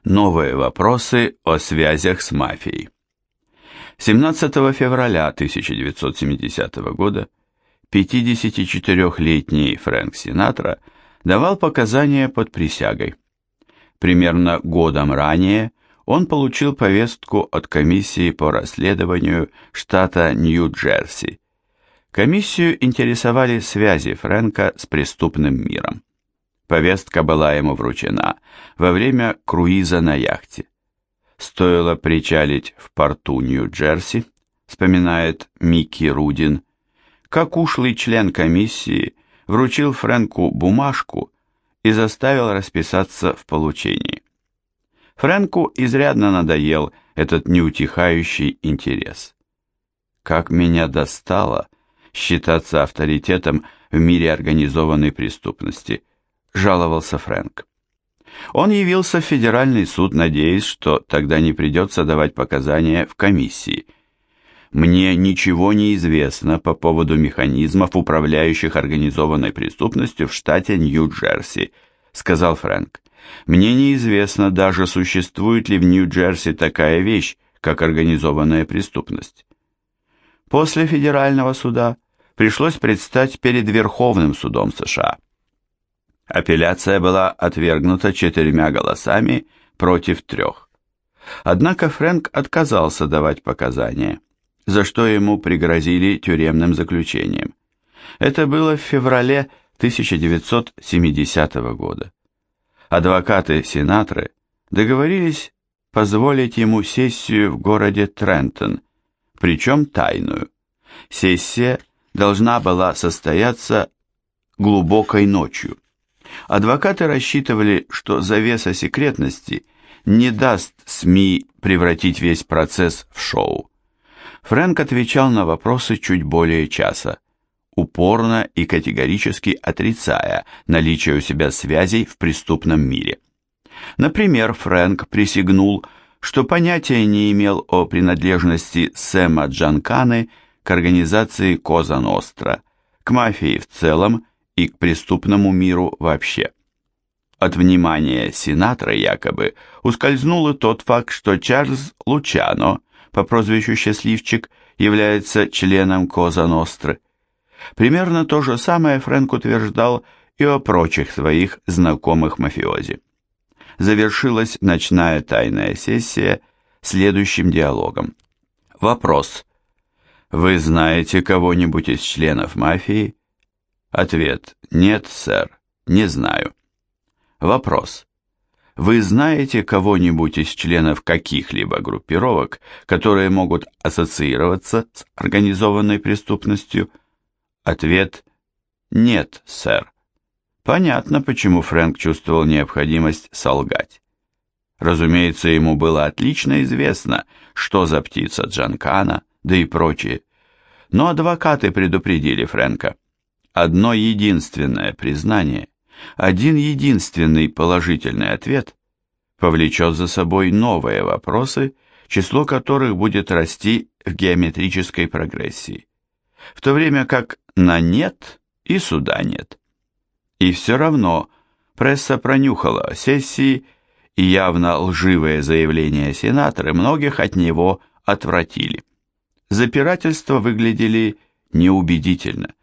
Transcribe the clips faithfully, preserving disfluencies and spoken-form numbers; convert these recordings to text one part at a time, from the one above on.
Новые вопросы о связях с мафией. семнадцатого февраля тысяча девятьсот семидесятого года пятидесятичетырёхлетний Фрэнк Синатра давал показания под присягой. Примерно годом ранее он получил повестку от комиссии по расследованию штата Нью-Джерси. Комиссию интересовали связи Фрэнка с преступным миром. Повестка была ему вручена во время круиза на яхте. Стоило причалить в порту Нью-Джерси, вспоминает Микки Рудин, как ушлый член комиссии вручил Фрэнку бумажку и заставил расписаться в получении. Фрэнку изрядно надоел этот неутихающий интерес. «Как меня достало считаться авторитетом в мире организованной преступности», жаловался Фрэнк. Он явился в федеральный суд, надеясь, что тогда не придется давать показания в комиссии. «Мне ничего не известно по поводу механизмов, управляющих организованной преступностью в штате Нью-Джерси», сказал Фрэнк. «Мне неизвестно даже, существует ли в Нью-Джерси такая вещь, как организованная преступность». После федерального суда пришлось предстать перед Верховным судом США. Апелляция была отвергнута четырьмя голосами против трех. Однако Фрэнк отказался давать показания, за что ему пригрозили тюремным заключением. Это было в феврале тысяча девятьсот семидесятого года. Адвокаты Синатры договорились позволить ему сессию в городе Трентон, причем тайную. Сессия должна была состояться глубокой ночью. Адвокаты рассчитывали, что завеса секретности не даст СМИ превратить весь процесс в шоу. Фрэнк отвечал на вопросы чуть более часа, упорно и категорически отрицая наличие у себя связей в преступном мире. Например, Фрэнк присягнул, что понятия не имел о принадлежности Сэма Джанканы к организации Коза Ностра, к мафии в целом и к преступному миру вообще. От внимания Синатра якобы ускользнул и тот факт, что Чарльз Лучано, по прозвищу Счастливчик, является членом Коза Ностры. Примерно то же самое Фрэнк утверждал и о прочих своих знакомых мафиози. Завершилась ночная тайная сессия следующим диалогом. Вопрос. Вы знаете кого-нибудь из членов мафии? Ответ. Нет, сэр, не знаю. Вопрос. Вы знаете кого-нибудь из членов каких-либо группировок, которые могут ассоциироваться с организованной преступностью? Ответ. Нет, сэр. Понятно, почему Фрэнк чувствовал необходимость солгать. Разумеется, ему было отлично известно, что за птица Джанкана, да и прочее. Но адвокаты предупредили Фрэнка. Одно единственное признание, один единственный положительный ответ повлечет за собой новые вопросы, число которых будет расти в геометрической прогрессии, в то время как на «нет» и суда нет. И все равно пресса пронюхала о сессии, и явно лживые заявления сенаторы многих от него отвратили. Запирательства выглядели неубедительно.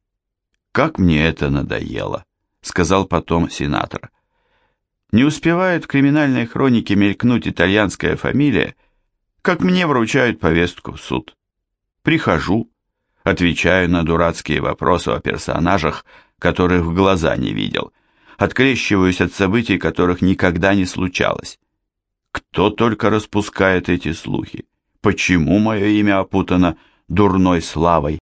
«Как мне это надоело», — сказал потом сенатор. «Не успевает в криминальной хронике мелькнуть итальянская фамилия, как мне вручают повестку в суд. Прихожу, отвечаю на дурацкие вопросы о персонажах, которых в глаза не видел, открещиваюсь от событий, которых никогда не случалось. Кто только распускает эти слухи? Почему мое имя опутано дурной славой?»